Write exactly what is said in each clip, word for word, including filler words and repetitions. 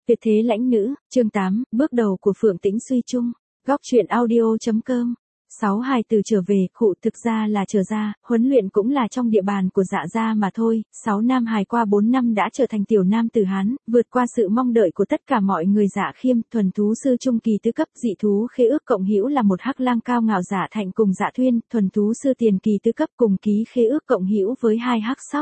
Tuyệt thế lãnh nữ, chương tám, bước đầu của Phượng Tĩnh Suy chung. Góc truyện audio.com. Sáu hài từ trở về, khụ thực ra là trở ra, huấn luyện cũng là trong địa bàn của Dạ gia mà thôi. Sáu nam hài qua bốn năm đã trở thành tiểu nam tử Hán, vượt qua sự mong đợi của tất cả mọi người. Dạ Khiêm, thuần thú sư trung kỳ tứ cấp, dị thú khế ước cộng hữu là một hắc lang cao ngạo. Dạ Thạnh cùng Dạ Thuyên, thuần thú sư tiền kỳ tứ cấp, cùng ký khế ước cộng hữu với hai hắc sóc.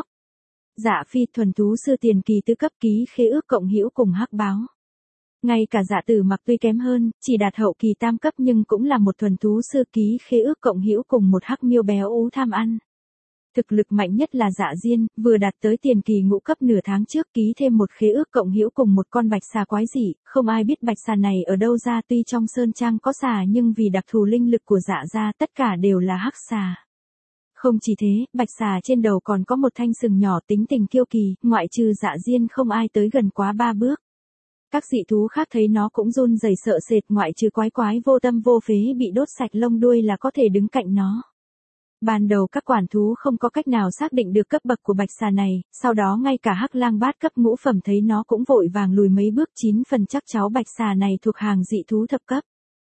Dạ Phi, thuần thú sư tiền kỳ tứ cấp, ký khế ước cộng hữu cùng hắc báo. Ngay cả Dạ Tử Mặc tuy kém hơn, chỉ đạt hậu kỳ tam cấp nhưng cũng là một thuần thú sư, ký khế ước cộng hữu cùng một hắc miêu béo ú tham ăn. Thực lực mạnh nhất là Dạ Diên, vừa đạt tới tiền kỳ ngũ cấp nửa tháng trước, ký thêm một khế ước cộng hữu cùng một con bạch xà quái dị, không ai biết bạch xà này ở đâu ra. Tuy trong sơn trang có xà nhưng vì đặc thù linh lực của Dạ gia tất cả đều là hắc xà. Không chỉ thế, bạch xà trên đầu còn có một thanh sừng nhỏ, tính tình kiêu kỳ, ngoại trừ Dạ Diên không ai tới gần quá ba bước. Các dị thú khác thấy nó cũng run rẩy sợ sệt, ngoại trừ quái quái vô tâm vô phế bị đốt sạch lông đuôi là có thể đứng cạnh nó. Ban đầu các quản thú không có cách nào xác định được cấp bậc của bạch xà này, sau đó ngay cả hắc lang bát cấp ngũ phẩm thấy nó cũng vội vàng lùi mấy bước. Chín phần chắc cháu bạch xà này thuộc hàng dị thú thập cấp.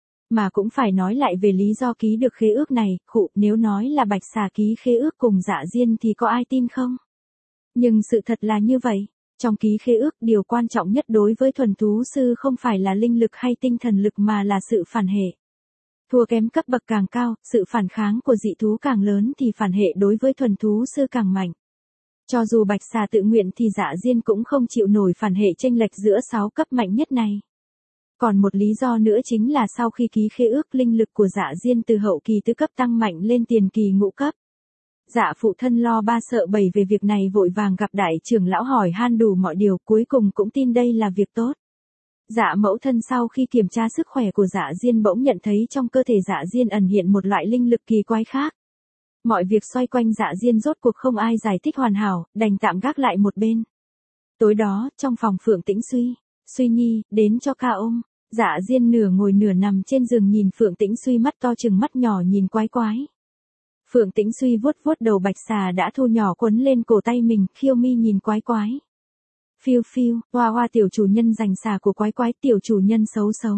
Mà cũng phải nói lại về lý do ký được khế ước này, khụ, nếu nói là bạch xà ký khế ước cùng Dạ Diên thì có ai tin không? Nhưng sự thật là như vậy. Trong ký khế ước, điều quan trọng nhất đối với thuần thú sư không phải là linh lực hay tinh thần lực mà là sự phản hệ. Thua kém cấp bậc càng cao, sự phản kháng của dị thú càng lớn thì phản hệ đối với thuần thú sư càng mạnh. Cho dù bạch xà tự nguyện thì Dạ Diên cũng không chịu nổi phản hệ chênh lệch giữa sáu cấp mạnh nhất này. Còn một lý do nữa chính là sau khi ký khế ước, linh lực của Dạ Diên từ hậu kỳ tứ cấp tăng mạnh lên tiền kỳ ngũ cấp. Dạ phụ thân lo ba sợ bảy về việc này, vội vàng gặp đại trưởng lão hỏi han đủ mọi điều, cuối cùng cũng tin đây là việc tốt. Dạ mẫu thân sau khi kiểm tra sức khỏe của Dạ Diên bỗng nhận thấy trong cơ thể Dạ Diên ẩn hiện một loại linh lực kỳ quái khác. Mọi việc xoay quanh Dạ Diên rốt cuộc không ai giải thích hoàn hảo, đành tạm gác lại một bên. Tối đó, trong phòng Phượng Tĩnh Suy, Suy Nhi, đến cho ca ôm. Dạ Diên nửa ngồi nửa nằm trên giường nhìn Phượng Tĩnh Suy, mắt to chừng mắt nhỏ nhìn quái quái. Phượng Tĩnh Suy vuốt vuốt đầu bạch xà đã thu nhỏ quấn lên cổ tay mình, khiêu mi nhìn quái quái. Phiêu phiêu, hoa hoa tiểu chủ nhân giành xà của quái quái, tiểu chủ nhân xấu xấu.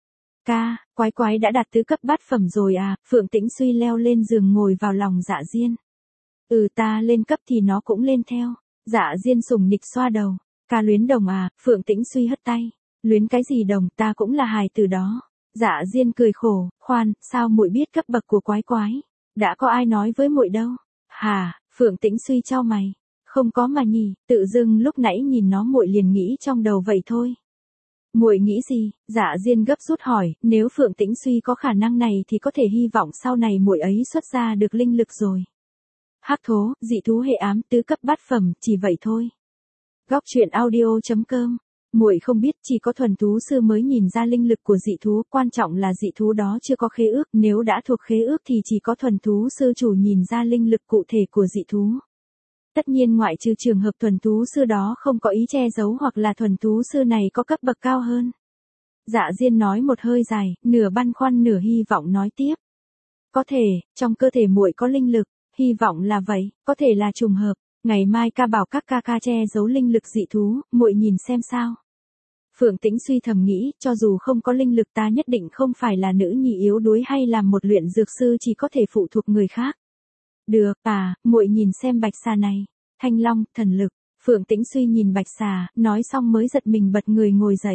Ca, quái quái đã đạt tứ cấp bát phẩm rồi à? Phượng Tĩnh Suy leo lên giường ngồi vào lòng Dạ Diên. Ừ, ta lên cấp thì nó cũng lên theo. Dạ Diên sủng nịch xoa đầu. Ca luyến đồng à? Phượng Tĩnh Suy hất tay. Luyến cái gì đồng, ta cũng là hài từ đó. Dạ Diên cười khổ, khoan, sao muội biết cấp bậc của quái quái? Đã có ai nói với muội đâu? Hà, Phượng Tĩnh Suy chau mày. Không có mà nhỉ, tự dưng lúc nãy nhìn nó muội liền nghĩ trong đầu vậy thôi. Muội nghĩ gì? Dạ Diên gấp rút hỏi, nếu Phượng Tĩnh Suy có khả năng này thì có thể hy vọng sau này muội ấy xuất ra được linh lực rồi. Hắc thố, dị thú hệ ám, tứ cấp bát phẩm, chỉ vậy thôi. Góc truyện audio.com. Muội không biết, chỉ có thuần thú sư mới nhìn ra linh lực của dị thú, quan trọng là dị thú đó chưa có khế ước, nếu đã thuộc khế ước thì chỉ có thuần thú sư chủ nhìn ra linh lực cụ thể của dị thú. Tất nhiên ngoại trừ trường hợp thuần thú sư đó không có ý che giấu hoặc là thuần thú sư này có cấp bậc cao hơn. Dạ Diên nói một hơi dài, nửa băn khoăn nửa hy vọng nói tiếp. Có thể, trong cơ thể muội có linh lực, hy vọng là vậy, có thể là trùng hợp. Ngày mai ca bảo các ca ca che giấu linh lực dị thú, muội nhìn xem sao. Phượng Tĩnh Suy thầm nghĩ, cho dù không có linh lực ta nhất định không phải là nữ nhi yếu đuối hay làm một luyện dược sư chỉ có thể phụ thuộc người khác. Được, à, muội nhìn xem bạch xà này. Thanh long, thần lực. Phượng Tĩnh Suy nhìn bạch xà, nói xong mới giật mình bật người ngồi dậy.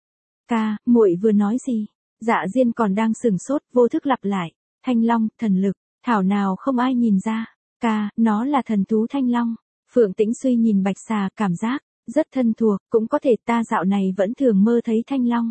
Ca, muội vừa nói gì? Dạ Diên còn đang sửng sốt, vô thức lặp lại. Thanh long, thần lực, thảo nào không ai nhìn ra. Ca, nó là thần thú thanh long. Phượng Tĩnh Suy nhìn bạch xà, cảm giác rất thân thuộc, cũng có thể ta dạo này vẫn thường mơ thấy thanh long.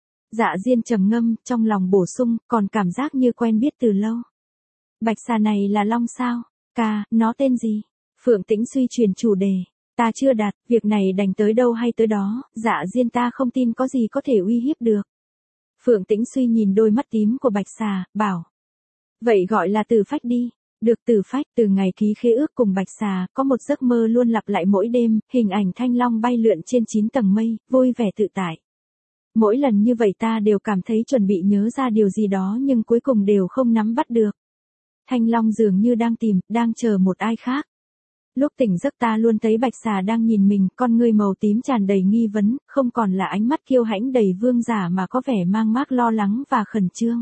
Dạ Diên trầm ngâm, trong lòng bổ sung, còn cảm giác như quen biết từ lâu. Bạch xà này là long sao? Ca, nó tên gì? Phượng Tĩnh Suy chuyển chủ đề. Ta chưa đạt, việc này đành tới đâu hay tới đó, Dạ Diên ta không tin có gì có thể uy hiếp được. Phượng Tĩnh Suy nhìn đôi mắt tím của bạch xà, bảo. Vậy gọi là Tử Phách đi. Được. Tử Phách. Từ ngày ký khế ước cùng bạch xà, có một giấc mơ luôn lặp lại mỗi đêm, hình ảnh thanh long bay lượn trên chín tầng mây, vui vẻ tự tại. Mỗi lần như vậy ta đều cảm thấy chuẩn bị nhớ ra điều gì đó nhưng cuối cùng đều không nắm bắt được. Thanh long dường như đang tìm, đang chờ một ai khác. Lúc tỉnh giấc ta luôn thấy bạch xà đang nhìn mình, con ngươi màu tím tràn đầy nghi vấn, không còn là ánh mắt kiêu hãnh đầy vương giả mà có vẻ mang mác lo lắng và khẩn trương.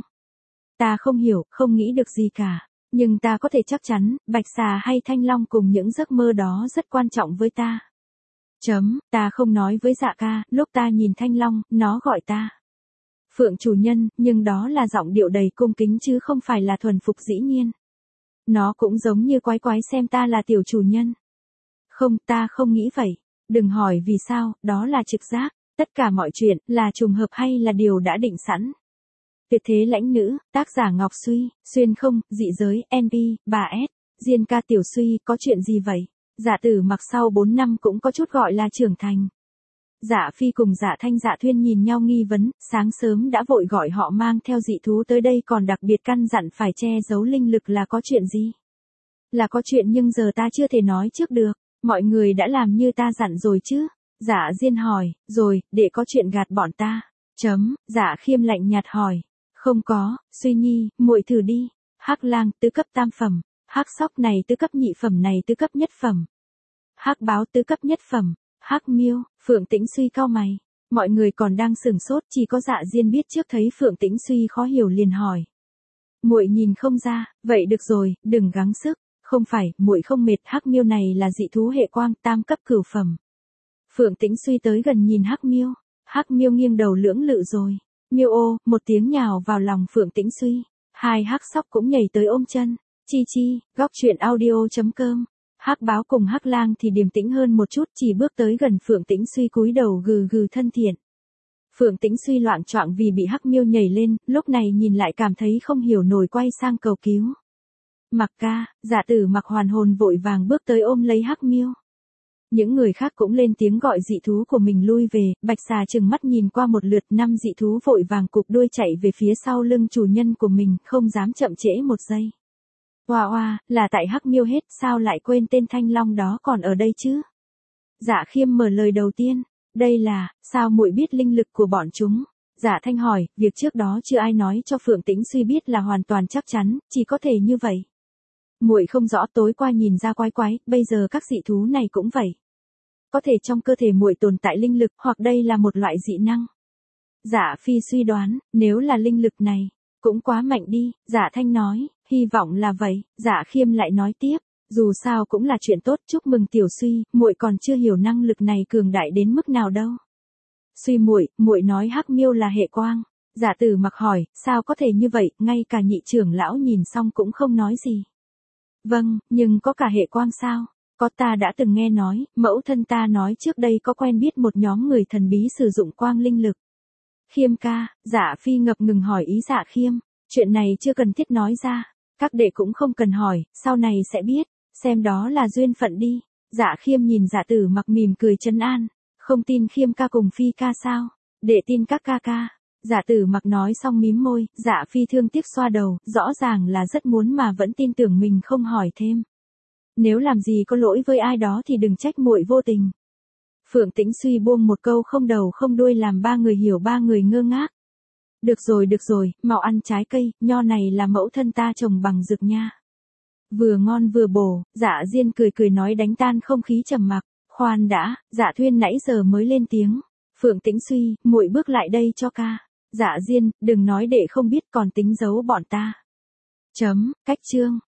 Ta không hiểu, không nghĩ được gì cả. Nhưng ta có thể chắc chắn, bạch xà hay thanh long cùng những giấc mơ đó rất quan trọng với ta. Chấm, ta không nói với Dạ ca, lúc ta nhìn thanh long, nó gọi ta Phượng chủ nhân, nhưng đó là giọng điệu đầy cung kính chứ không phải là thuần phục dĩ nhiên. Nó cũng giống như quái quái xem ta là tiểu chủ nhân. Không, ta không nghĩ vậy. Đừng hỏi vì sao, đó là trực giác. Tất cả mọi chuyện, là trùng hợp hay là điều đã định sẵn. Tuyệt thế lãnh nữ, tác giả Ngọc Suy, xuyên không, dị giới, en pê, bà S. Diên ca tiểu Suy, có chuyện gì vậy? Dạ tử mặc sau bốn năm cũng có chút gọi là trưởng thành. Dạ phi cùng dạ thanh dạ thuyên nhìn nhau nghi vấn, sáng sớm đã vội gọi họ mang theo dị thú tới đây còn đặc biệt căn dặn phải che giấu linh lực là có chuyện gì? Là có chuyện nhưng giờ ta chưa thể nói trước được, mọi người đã làm như ta dặn rồi chứ? Dạ Diên hỏi, rồi, để có chuyện gạt bọn ta. Chấm, dạ khiêm lạnh nhạt hỏi. Không có, Suy nhi, muội thử đi. Hắc lang, tứ cấp tam phẩm. Hắc sóc này tứ cấp nhị phẩm này tứ cấp nhất phẩm. Hắc báo tứ cấp nhất phẩm. Hắc miêu, Phượng Tĩnh Suy cau mày. Mọi người còn đang sửng sốt, chỉ có Dạ Diên biết trước thấy Phượng Tĩnh Suy khó hiểu liền hỏi. Muội nhìn không ra, vậy được rồi, đừng gắng sức. Không phải, muội không mệt, Hắc miêu này là dị thú hệ quang tam cấp cửu phẩm. Phượng Tĩnh Suy tới gần nhìn Hắc miêu. Hắc miêu nghiêng đầu lưỡng lự rồi. Miêu ô, một tiếng nhào vào lòng Phượng Tĩnh Suy. Hai hắc sóc cũng nhảy tới ôm chân. Chi chi, góc truyện audio chấm com. Hắc báo cùng Hắc lang thì điềm tĩnh hơn một chút, chỉ bước tới gần Phượng Tĩnh Suy cúi đầu gừ gừ thân thiện. Phượng Tĩnh Suy loạng choạng vì bị Hắc miêu nhảy lên, lúc này nhìn lại cảm thấy không hiểu nổi quay sang cầu cứu. Mặc ca, Dạ tử mặc hoàn hồn vội vàng bước tới ôm lấy Hắc miêu. Những người khác cũng lên tiếng gọi dị thú của mình lui về, bạch xà trừng mắt nhìn qua một lượt, năm dị thú vội vàng cụp đuôi chạy về phía sau lưng chủ nhân của mình, không dám chậm trễ một giây. Oa oa, là tại Hắc miêu hết, sao lại quên tên thanh long đó còn ở đây chứ? Dạ khiêm mở lời đầu tiên, đây là, sao muội biết linh lực của bọn chúng? Dạ thanh hỏi, việc trước đó chưa ai nói cho Phượng Tĩnh Suy biết là hoàn toàn chắc chắn, chỉ có thể như vậy. Muội không rõ, tối qua nhìn ra quái quái, bây giờ các dị thú này cũng vậy. Có thể trong cơ thể muội tồn tại linh lực, hoặc đây là một loại dị năng. Dạ phi suy đoán, nếu là linh lực này, cũng quá mạnh đi, Dạ thanh nói, hy vọng là vậy. Dạ khiêm lại nói tiếp, dù sao cũng là chuyện tốt, chúc mừng tiểu Suy, muội còn chưa hiểu năng lực này cường đại đến mức nào đâu. Suy muội, muội nói Hắc miêu là hệ quang. Dạ tử mặc hỏi, sao có thể như vậy, ngay cả nhị trưởng lão nhìn xong cũng không nói gì. Vâng, nhưng có cả hệ quang sao? Có, ta đã từng nghe nói, mẫu thân ta nói trước đây có quen biết một nhóm người thần bí sử dụng quang linh lực. Khiêm ca, Dạ phi ngập ngừng hỏi ý Dạ khiêm, chuyện này chưa cần thiết nói ra, các đệ cũng không cần hỏi, sau này sẽ biết, xem đó là duyên phận đi. Dạ khiêm nhìn Dạ tử mặc mỉm cười trấn an, không tin khiêm ca cùng phi ca sao, đệ tin các ca ca. Dạ tử mặc nói xong mím môi, Dạ phi thương tiếc xoa đầu, rõ ràng là rất muốn mà vẫn tin tưởng mình không hỏi thêm. Nếu làm gì có lỗi với ai đó thì đừng trách muội vô tình. Phượng Tĩnh Suy buông một câu không đầu không đuôi làm ba người hiểu, ba người ngơ ngác. Được rồi được rồi, mau ăn trái cây, nho này là mẫu thân ta trồng bằng dược nha. Vừa ngon vừa bổ, Dạ Diên cười cười nói đánh tan không khí trầm mặc. Khoan đã, Dạ Thuyên nãy giờ mới lên tiếng. Phượng Tĩnh Suy, muội bước lại đây cho ca. Dạ Diên, đừng nói để không biết còn tính giấu bọn ta. Chấm, cách chương.